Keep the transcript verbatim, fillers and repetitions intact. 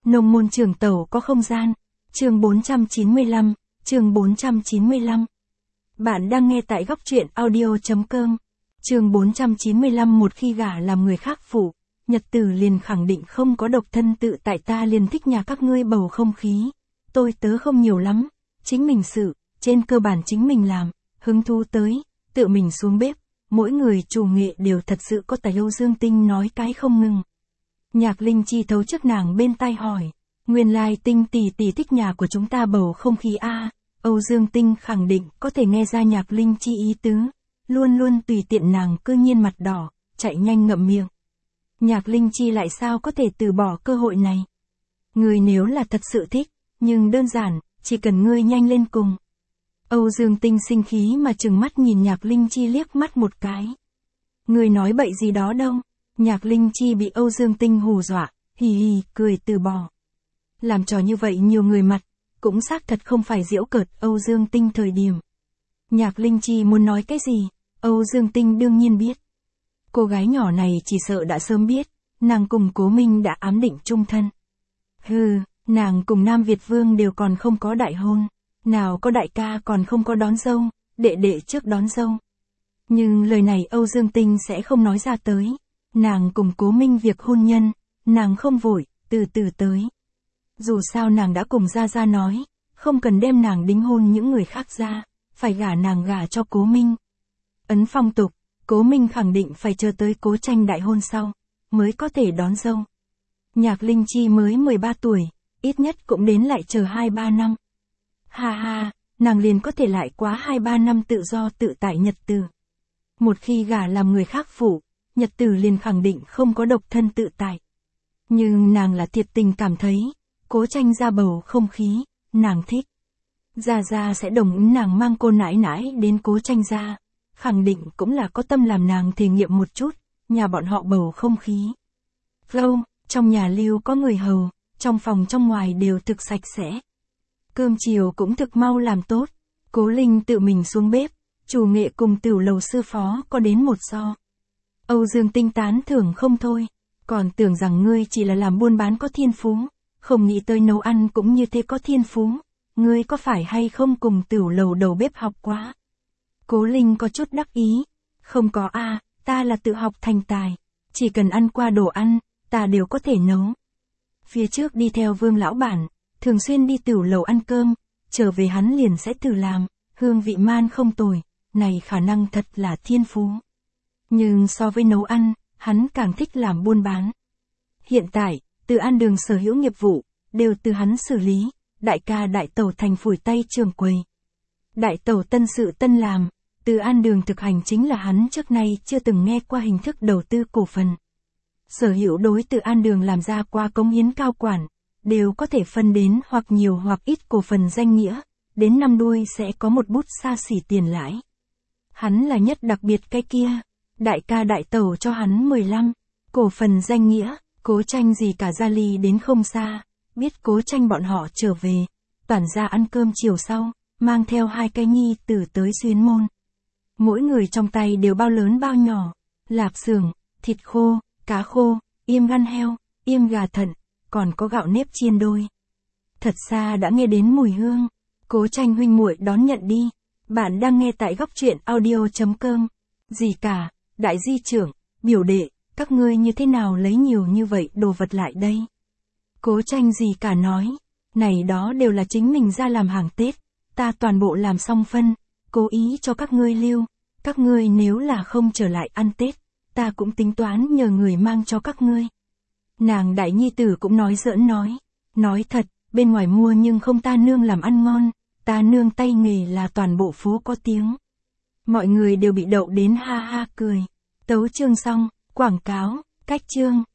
Nông môn trường tẩu có không gian. Chương bốn trăm chín mươi lăm, chương bốn trăm chín mươi lăm. Bạn đang nghe tại góc truyện audio chấm com. Chương bốn trăm chín mươi lăm. Một khi gả làm người khác phụ, Nhật Tử liền khẳng định không có độc thân tự tại, ta liền thích nhà các ngươi bầu không khí. Tôi tớ không nhiều lắm, chính mình sự, trên cơ bản chính mình làm, hứng thú tới, tự mình xuống bếp, mỗi người chủ nghệ đều thật sự có tài. Âu Dương Tinh nói cái không ngừng. Nhạc Linh Chi thấu trước nàng bên tai hỏi, nguyên lai Tinh tỷ tỷ thích nhà của chúng ta bầu không khí a. À, Âu Dương Tinh khẳng định có thể nghe ra Nhạc Linh Chi ý tứ, luôn luôn tùy tiện, nàng cư nhiên mặt đỏ, chạy nhanh ngậm miệng. Nhạc Linh Chi lại sao có thể từ bỏ cơ hội này? Ngươi nếu là thật sự thích, nhưng đơn giản, chỉ cần ngươi nhanh lên cùng. Âu Dương Tinh sinh khí mà trừng mắt nhìn Nhạc Linh Chi liếc mắt một cái. Ngươi nói bậy gì đó đâu? Nhạc Linh Chi bị Âu Dương Tinh hù dọa, hì hì, cười từ bỏ. Làm trò như vậy nhiều người mặt, cũng xác thật không phải giễu cợt Âu Dương Tinh thời điểm. Nhạc Linh Chi muốn nói cái gì, Âu Dương Tinh đương nhiên biết. Cô gái nhỏ này chỉ sợ đã sớm biết, nàng cùng Cố Minh đã ám định chung thân. Hừ, nàng cùng Nam Việt Vương đều còn không có đại hôn, nào có đại ca còn không có đón dâu, đệ đệ trước đón dâu. Nhưng lời này Âu Dương Tinh sẽ không nói ra tới. Nàng cùng Cố Minh việc hôn nhân, nàng không vội, từ từ tới. Dù sao nàng đã cùng Gia Gia nói, không cần đem nàng đính hôn những người khác ra, phải gả nàng gả cho Cố Minh. Ấn phong tục, Cố Minh khẳng định phải chờ tới Cố Tranh đại hôn sau, mới có thể đón dâu. Nhạc Linh Chi mới mười ba tuổi, ít nhất cũng đến lại chờ hai ba năm. Ha ha, nàng liền có thể lại quá hai ba năm tự do tự tại nhật tử. Một khi gả làm người khác phụ, Nhật Tử liền khẳng định không có độc thân tự tại. Nhưng nàng là thiệt tình cảm thấy, Cố Tranh ra bầu không khí, nàng thích. Gia Gia sẽ đồng ý nàng mang cô nãi nãi đến Cố Tranh ra, khẳng định cũng là có tâm làm nàng thể nghiệm một chút, nhà bọn họ bầu không khí. Gâu, trong nhà lưu có người hầu, trong phòng trong ngoài đều thực sạch sẽ. Cơm chiều cũng thực mau làm tốt, Cố Linh tự mình xuống bếp, chủ nghệ cùng tửu lầu sư phó có đến một so. Âu Dương Tinh tán thưởng không thôi, còn tưởng rằng ngươi chỉ là làm buôn bán có thiên phú, không nghĩ tới nấu ăn cũng như thế có thiên phú, ngươi có phải hay không cùng tửu lầu đầu bếp học quá? Cố Linh có chút đắc ý, không có a, à, ta là tự học thành tài, chỉ cần ăn qua đồ ăn, ta đều có thể nấu. Phía trước đi theo Vương lão bản, thường xuyên đi tửu lầu ăn cơm, trở về hắn liền sẽ thử làm, hương vị man không tồi, này khả năng thật là thiên phú. Nhưng so với nấu ăn, hắn càng thích làm buôn bán. Hiện tại, Từ An Đường sở hữu nghiệp vụ, đều từ hắn xử lý, đại ca đại tẩu thành phủi tay trưởng quầy. Đại tẩu tân sự tân làm, Từ An Đường thực hành chính là hắn trước nay chưa từng nghe qua hình thức đầu tư cổ phần. Sở hữu đối Từ An Đường làm ra qua cống hiến cao quản, đều có thể phân đến hoặc nhiều hoặc ít cổ phần danh nghĩa, đến năm đuôi sẽ có một bút xa xỉ tiền lãi. Hắn là nhất đặc biệt cái kia. Đại ca đại tẩu cho hắn mười lăm, cổ phần danh nghĩa, Cố Tranh gì cả gia ly đến không xa, biết Cố Tranh bọn họ trở về, toàn ra ăn cơm chiều sau, mang theo hai cái nhi tử tới Xuyến Môn. Mỗi người trong tay đều bao lớn bao nhỏ, lạp xưởng, thịt khô, cá khô, yêm gan heo, yêm gà thận, còn có gạo nếp chiên đôi. Thật xa đã nghe đến mùi hương, Cố Tranh huynh muội đón nhận đi, bạn đang nghe tại góc truyện audio chấm com. Gì cả, đại di trưởng, biểu đệ, các ngươi như thế nào lấy nhiều như vậy đồ vật lại đây? Cố Tranh gì cả nói, này đó đều là chính mình ra làm hàng Tết, ta toàn bộ làm xong phân, cố ý cho các ngươi lưu, các ngươi nếu là không trở lại ăn Tết, ta cũng tính toán nhờ người mang cho các ngươi. Nàng đại nhi tử cũng nói giỡn nói, nói thật, bên ngoài mua nhưng không ta nương làm ăn ngon, ta nương tay nghề là toàn bộ phố có tiếng. Mọi người đều bị đậu đến ha ha cười. Tấu chương xong, quảng cáo, cách chương.